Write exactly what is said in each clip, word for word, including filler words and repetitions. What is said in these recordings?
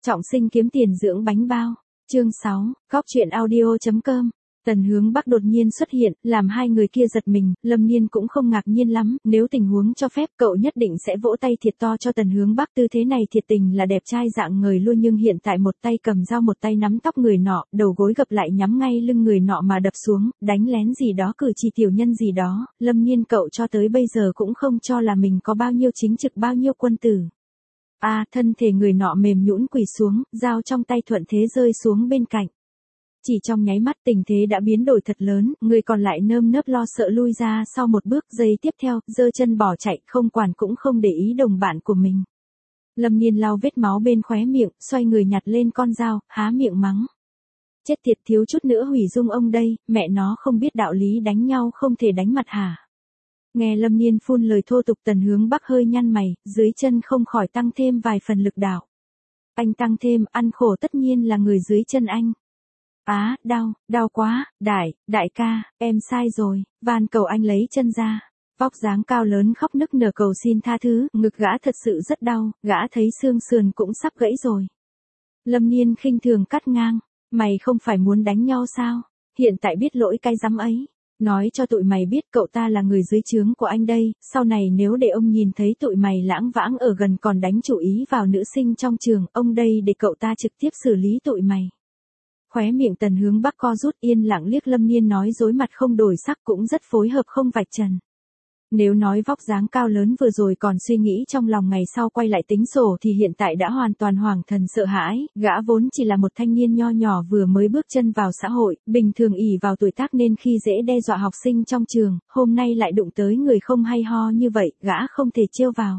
Trọng sinh kiếm tiền dưỡng bánh bao. Chương sáu, Cóc truyện audio chấm com. Tần Hướng Bắc đột nhiên xuất hiện, làm hai người kia giật mình, Lâm Niên cũng không ngạc nhiên lắm, nếu tình huống cho phép cậu nhất định sẽ vỗ tay thiệt to cho Tần Hướng Bắc, tư thế này thiệt tình là đẹp trai dạng người luôn, nhưng hiện tại một tay cầm dao một tay nắm tóc người nọ, đầu gối gập lại nhắm ngay lưng người nọ mà đập xuống, đánh lén gì đó, cử chỉ tiểu nhân gì đó, Lâm Niên cậu cho tới bây giờ cũng không cho là mình có bao nhiêu chính trực bao nhiêu quân tử. A, à, thân thể người nọ mềm nhũn quỳ xuống, dao trong tay thuận thế rơi xuống bên cạnh. Chỉ trong nháy mắt tình thế đã biến đổi thật lớn, người còn lại nơm nớp lo sợ lui ra sau một bước, giây tiếp theo, giơ chân bỏ chạy, không quản cũng không để ý đồng bạn của mình. Lâm Niên lau vết máu bên khóe miệng, xoay người nhặt lên con dao, há miệng mắng. Chết tiệt, thiếu chút nữa hủy dung ông đây, mẹ nó không biết đạo lý đánh nhau không thể đánh mặt hả? Nghe Lâm Niên phun lời thô tục, Tần Hướng Bắc hơi nhăn mày, dưới chân không khỏi tăng thêm vài phần lực đạo. Anh tăng thêm, ăn khổ tất nhiên là người dưới chân anh. Á, à, đau, đau quá, đại, đại ca, em sai rồi, van cầu anh lấy chân ra. Vóc dáng cao lớn khóc nức nở cầu xin tha thứ, ngực gã thật sự rất đau, gã thấy xương sườn cũng sắp gãy rồi. Lâm Niên khinh thường cắt ngang, mày không phải muốn đánh nhau sao, hiện tại biết lỗi cái rắm ấy. Nói cho tụi mày biết cậu ta là người dưới trướng của anh đây, sau này nếu để ông nhìn thấy tụi mày lãng vãng ở gần còn đánh chủ ý vào nữ sinh trong trường, ông đây để cậu ta trực tiếp xử lý tụi mày. Khóe miệng Tần Hướng Bắc co rút, yên lặng liếc Lâm Niên nói dối mặt không đổi sắc, cũng rất phối hợp không vạch trần. Nếu nói vóc dáng cao lớn vừa rồi còn suy nghĩ trong lòng ngày sau quay lại tính sổ thì hiện tại đã hoàn toàn hoảng thần sợ hãi, gã vốn chỉ là một thanh niên nho nhỏ vừa mới bước chân vào xã hội, bình thường ỷ vào tuổi tác nên khi dễ đe dọa học sinh trong trường, hôm nay lại đụng tới người không hay ho như vậy, gã không thể trêu vào.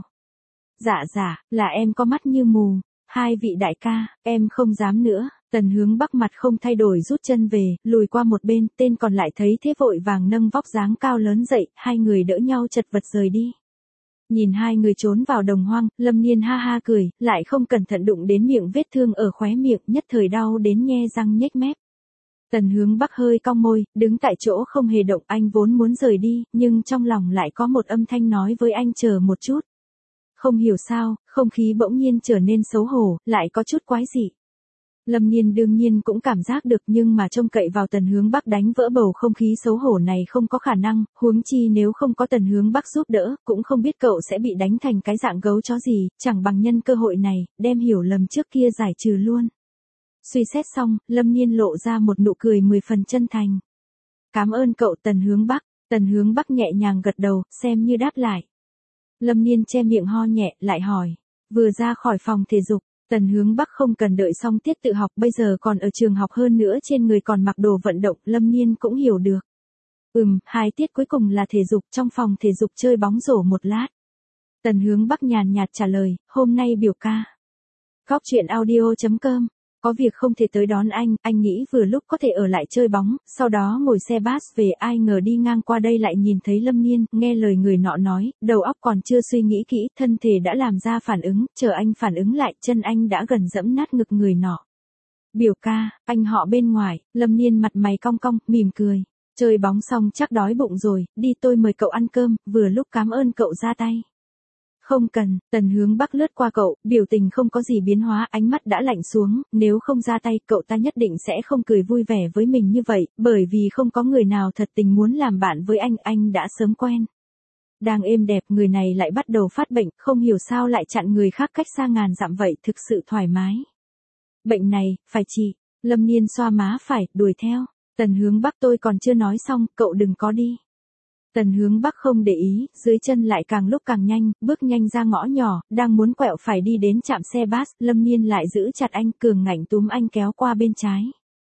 Dạ dạ, là em có mắt như mù, hai vị đại ca, em không dám nữa. Tần Hướng Bắc mặt không thay đổi rút chân về, lùi qua một bên, tên còn lại thấy thế vội vàng nâng vóc dáng cao lớn dậy, hai người đỡ nhau chật vật rời đi. Nhìn hai người trốn vào đồng hoang, Lâm Niên ha ha cười, lại không cẩn thận đụng đến miệng vết thương ở khóe miệng, nhất thời đau đến nhe răng nhếch mép. Tần Hướng Bắc hơi cong môi, đứng tại chỗ không hề động, anh vốn muốn rời đi, nhưng trong lòng lại có một âm thanh nói với anh chờ một chút. Không hiểu sao, không khí bỗng nhiên trở nên xấu hổ, lại có chút quái dị. Lâm Niên đương nhiên cũng cảm giác được, nhưng mà trông cậy vào Tần Hướng Bắc đánh vỡ bầu không khí xấu hổ này không có khả năng, huống chi nếu không có Tần Hướng Bắc giúp đỡ, cũng không biết cậu sẽ bị đánh thành cái dạng gấu chó gì, chẳng bằng nhân cơ hội này, đem hiểu lầm trước kia giải trừ luôn. Suy xét xong, Lâm Niên lộ ra một nụ cười mười phần chân thành. Cảm ơn cậu Tần Hướng Bắc. Tần Hướng Bắc nhẹ nhàng gật đầu, xem như đáp lại. Lâm Niên che miệng ho nhẹ, lại hỏi. Vừa ra khỏi phòng thể dục, Tần Hướng Bắc không cần đợi xong tiết tự học, bây giờ còn ở trường học, hơn nữa trên người còn mặc đồ vận động, Lâm Niên cũng hiểu được. Ừm, hai tiết cuối cùng là thể dục, trong phòng thể dục chơi bóng rổ một lát. Tần Hướng Bắc nhàn nhạt trả lời, hôm nay biểu ca. Cóc truyện audio chấm com. Có việc không thể tới đón anh, anh nghĩ vừa lúc có thể ở lại chơi bóng, sau đó ngồi xe bus về, ai ngờ đi ngang qua đây lại nhìn thấy Lâm Niên, nghe lời người nọ nói, đầu óc còn chưa suy nghĩ kỹ, thân thể đã làm ra phản ứng, chờ anh phản ứng lại, chân anh đã gần dẫm nát ngực người nọ. Biểu ca, anh họ bên ngoài, Lâm Niên mặt mày cong cong, mỉm cười. Chơi bóng xong chắc đói bụng rồi, đi tôi mời cậu ăn cơm, vừa lúc cảm ơn cậu ra tay. Không cần, Tần Hướng Bắc lướt qua cậu, biểu tình không có gì biến hóa, ánh mắt đã lạnh xuống, nếu không ra tay cậu ta nhất định sẽ không cười vui vẻ với mình như vậy, bởi vì không có người nào thật tình muốn làm bạn với anh, anh đã sớm quen. Đang êm đẹp người này lại bắt đầu phát bệnh, không hiểu sao lại chặn người khác cách xa ngàn dặm vậy, thực sự thoải mái. Bệnh này, phải trị, Lâm Niên xoa má phải, đuổi theo, Tần Hướng Bắc tôi còn chưa nói xong, cậu đừng có đi. Tần Hướng Bắc không để ý, dưới chân lại càng lúc càng nhanh, bước nhanh ra ngõ nhỏ, đang muốn quẹo phải đi đến trạm xe bus, Lâm Niên lại giữ chặt anh, cường ngạnh túm anh kéo qua bên trái.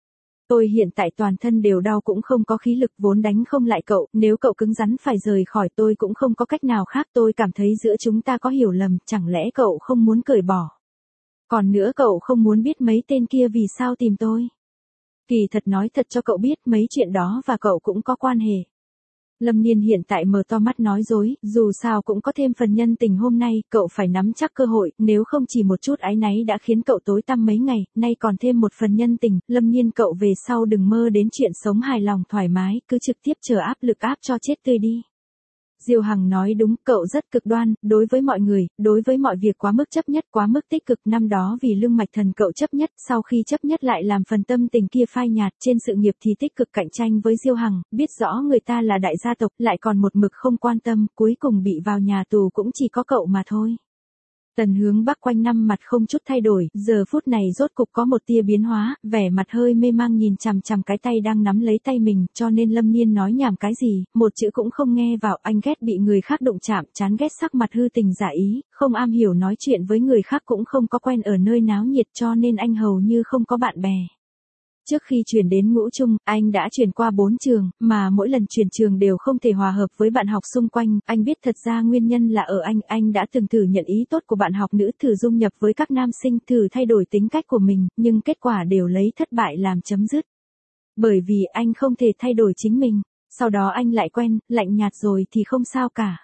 Tôi hiện tại toàn thân đều đau cũng không có khí lực, vốn đánh không lại cậu, nếu cậu cứng rắn phải rời khỏi tôi cũng không có cách nào khác, tôi cảm thấy giữa chúng ta có hiểu lầm, chẳng lẽ cậu không muốn cởi bỏ. Còn nữa cậu không muốn biết mấy tên kia vì sao tìm tôi. Kỳ thật nói thật cho cậu biết, mấy chuyện đó và cậu cũng có quan hệ. Lâm Niên hiện tại mở to mắt nói dối, dù sao cũng có thêm phần nhân tình hôm nay, cậu phải nắm chắc cơ hội, nếu không chỉ một chút áy náy đã khiến cậu tối tăm mấy ngày, nay còn thêm một phần nhân tình, Lâm Niên cậu về sau đừng mơ đến chuyện sống hài lòng thoải mái, cứ trực tiếp chờ áp lực áp cho chết tươi đi. Diêu Hằng nói đúng, cậu rất cực đoan, đối với mọi người, đối với mọi việc quá mức chấp nhất, quá mức tích cực. Năm đó vì Lương Mạch Thần cậu chấp nhất, sau khi chấp nhất lại làm phần tâm tình kia phai nhạt, trên sự nghiệp thì tích cực cạnh tranh với Diêu Hằng, biết rõ người ta là đại gia tộc, lại còn một mực không quan tâm, cuối cùng bị vào nhà tù cũng chỉ có cậu mà thôi. Tần Hướng Bắc quanh năm mặt không chút thay đổi, giờ phút này rốt cục có một tia biến hóa, vẻ mặt hơi mê mang nhìn chằm chằm cái tay đang nắm lấy tay mình, cho nên Lâm Niên nói nhảm cái gì, một chữ cũng không nghe vào. Anh ghét bị người khác đụng chạm, chán ghét sắc mặt hư tình giả ý, không am hiểu nói chuyện với người khác, cũng không có quen ở nơi náo nhiệt, cho nên anh hầu như không có bạn bè. Trước khi chuyển đến ngũ trung, anh đã chuyển qua bốn trường, mà mỗi lần chuyển trường đều không thể hòa hợp với bạn học xung quanh. Anh biết thật ra nguyên nhân là ở anh, anh đã từng thử nhận ý tốt của bạn học nữ, thử dung nhập với các nam sinh, thử thay đổi tính cách của mình, nhưng kết quả đều lấy thất bại làm chấm dứt. Bởi vì anh không thể thay đổi chính mình, sau đó anh lại quen, lạnh nhạt rồi thì không sao cả.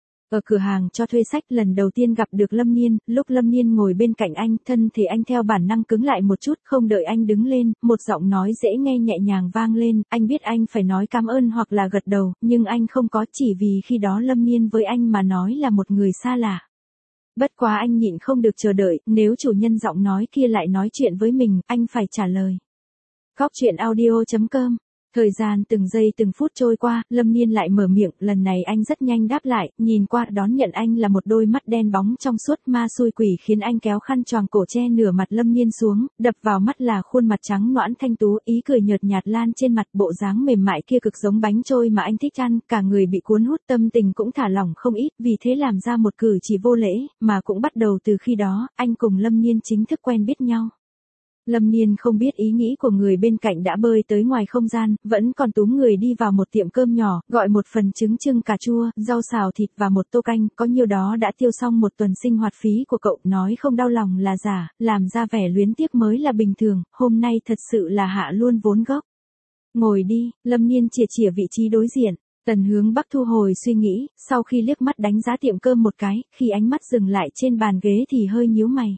Ở cửa hàng cho thuê sách lần đầu tiên gặp được Lâm Niên, lúc Lâm Niên ngồi bên cạnh anh, thân thể anh theo bản năng cứng lại một chút, không đợi anh đứng lên, một giọng nói dễ nghe nhẹ nhàng vang lên, anh biết anh phải nói cảm ơn hoặc là gật đầu, nhưng anh không có, chỉ vì khi đó Lâm Niên với anh mà nói là một người xa lạ. Bất quá anh nhịn không được chờ đợi, nếu chủ nhân giọng nói kia lại nói chuyện với mình, anh phải trả lời. Góc truyện audio chấm com. Thời gian từng giây từng phút trôi qua, Lâm Niên lại mở miệng, lần này anh rất nhanh đáp lại, nhìn qua đón nhận anh là một đôi mắt đen bóng trong suốt, ma xui quỷ khiến anh kéo khăn choàng cổ che nửa mặt Lâm Niên xuống, đập vào mắt là khuôn mặt trắng nõn thanh tú, ý cười nhợt nhạt lan trên mặt, bộ dáng mềm mại kia cực giống bánh trôi mà anh thích ăn, cả người bị cuốn hút, tâm tình cũng thả lỏng không ít, vì thế làm ra một cử chỉ vô lễ, mà cũng bắt đầu từ khi đó, anh cùng Lâm Niên chính thức quen biết nhau. Lâm Niên không biết ý nghĩ của người bên cạnh đã bơi tới ngoài không gian, vẫn còn túm người đi vào một tiệm cơm nhỏ, gọi một phần trứng trưng cà chua, rau xào thịt và một tô canh, có nhiêu đó đã tiêu xong một tuần sinh hoạt phí của cậu, nói không đau lòng là giả, làm ra vẻ luyến tiếc mới là bình thường, hôm nay thật sự là hạ luôn vốn gốc. Ngồi đi, Lâm Niên chìa chìa vị trí đối diện. Tần Hướng Bắc thu hồi suy nghĩ, sau khi liếc mắt đánh giá tiệm cơm một cái, khi ánh mắt dừng lại trên bàn ghế thì hơi nhíu mày.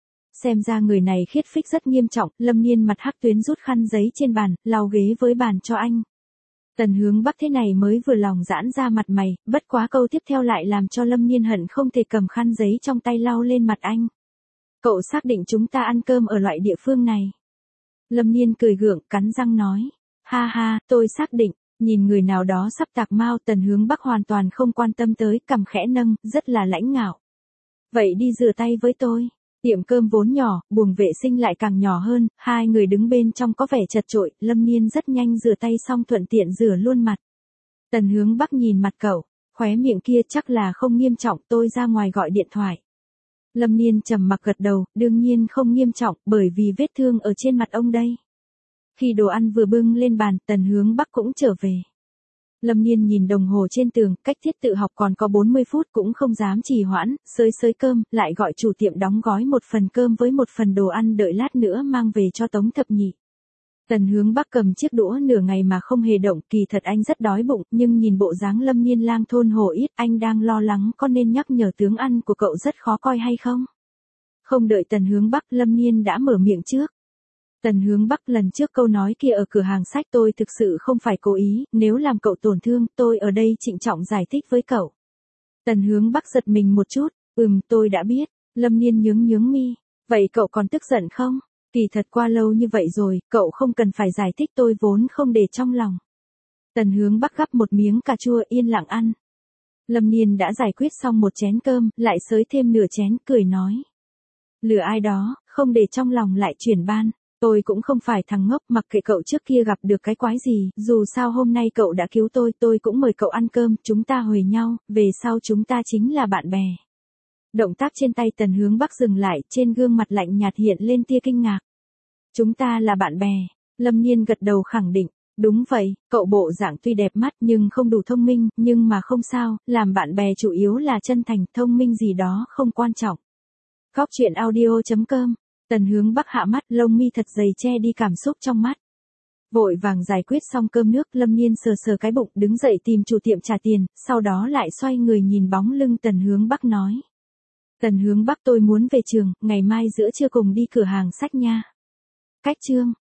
Xem ra người này khiết phích rất nghiêm trọng, Lâm Niên mặt hắc tuyến rút khăn giấy trên bàn, lau ghế với bàn cho anh. Tần Hướng Bắc thế này mới vừa lòng giãn ra mặt mày, bất quá câu tiếp theo lại làm cho Lâm Niên hận không thể cầm khăn giấy trong tay lau lên mặt anh. Cậu xác định chúng ta ăn cơm ở loại địa phương này. Lâm Niên cười gượng, cắn răng nói. Ha ha, tôi xác định, nhìn người nào đó sắp tạc mao, Tần Hướng Bắc hoàn toàn không quan tâm tới, cằm khẽ nâng, rất là lãnh ngạo. Vậy đi rửa tay với tôi. Tiệm cơm vốn nhỏ, buồng vệ sinh lại càng nhỏ hơn, hai người đứng bên trong có vẻ chật chội, Lâm Niên rất nhanh rửa tay xong thuận tiện rửa luôn mặt. Tần Hướng Bắc nhìn mặt cậu, khóe miệng kia chắc là không nghiêm trọng, tôi ra ngoài gọi điện thoại. Lâm Niên trầm mặc gật đầu, đương nhiên không nghiêm trọng, bởi vì vết thương ở trên mặt ông đây. Khi đồ ăn vừa bưng lên bàn, Tần Hướng Bắc cũng trở về. Lâm Niên nhìn đồng hồ trên tường, cách thiết tự học còn có bốn mươi phút cũng không dám trì hoãn, xới xới cơm, lại gọi chủ tiệm đóng gói một phần cơm với một phần đồ ăn đợi lát nữa mang về cho Tống Thập Nhị. Tần Hướng Bắc cầm chiếc đũa nửa ngày mà không hề động, kỳ thật anh rất đói bụng, nhưng nhìn bộ dáng Lâm Niên lang thôn hổ ít, anh đang lo lắng có nên nhắc nhở tướng ăn của cậu rất khó coi hay không. Không đợi Tần Hướng Bắc, Lâm Niên đã mở miệng trước. Tần Hướng Bắc, lần trước câu nói kia ở cửa hàng sách tôi thực sự không phải cố ý, nếu làm cậu tổn thương, tôi ở đây trịnh trọng giải thích với cậu. Tần Hướng Bắc giật mình một chút, ừm, tôi đã biết. Lâm Niên nhướng nhướng mi, vậy cậu còn tức giận không? Kỳ thật qua lâu như vậy rồi, cậu không cần phải giải thích, tôi vốn không để trong lòng. Tần Hướng Bắc gắp một miếng cà chua yên lặng ăn. Lâm Niên đã giải quyết xong một chén cơm, lại xới thêm nửa chén, cười nói. Lừa ai đó, không để trong lòng lại chuyển ban. Tôi cũng không phải thằng ngốc, mặc kệ cậu trước kia gặp được cái quái gì, dù sao hôm nay cậu đã cứu tôi, tôi cũng mời cậu ăn cơm, chúng ta huề nhau, về sau chúng ta chính là bạn bè. Động tác trên tay Tần Hướng Bắc dừng lại, trên gương mặt lạnh nhạt hiện lên tia kinh ngạc. Chúng ta là bạn bè, Lâm Niên gật đầu khẳng định, đúng vậy, cậu bộ dạng tuy đẹp mắt nhưng không đủ thông minh, nhưng mà không sao, làm bạn bè chủ yếu là chân thành, thông minh gì đó không quan trọng. Góc truyện audio chấm com. Tần Hướng Bắc hạ mắt, lông mi thật dày che đi cảm xúc trong mắt. Vội vàng giải quyết xong cơm nước, Lâm Niên sờ sờ cái bụng, đứng dậy tìm chủ tiệm trả tiền, sau đó lại xoay người nhìn bóng lưng Tần Hướng Bắc nói. Tần Hướng Bắc, tôi muốn về trường, ngày mai giữa trưa cùng đi cửa hàng sách nha. Cách chương.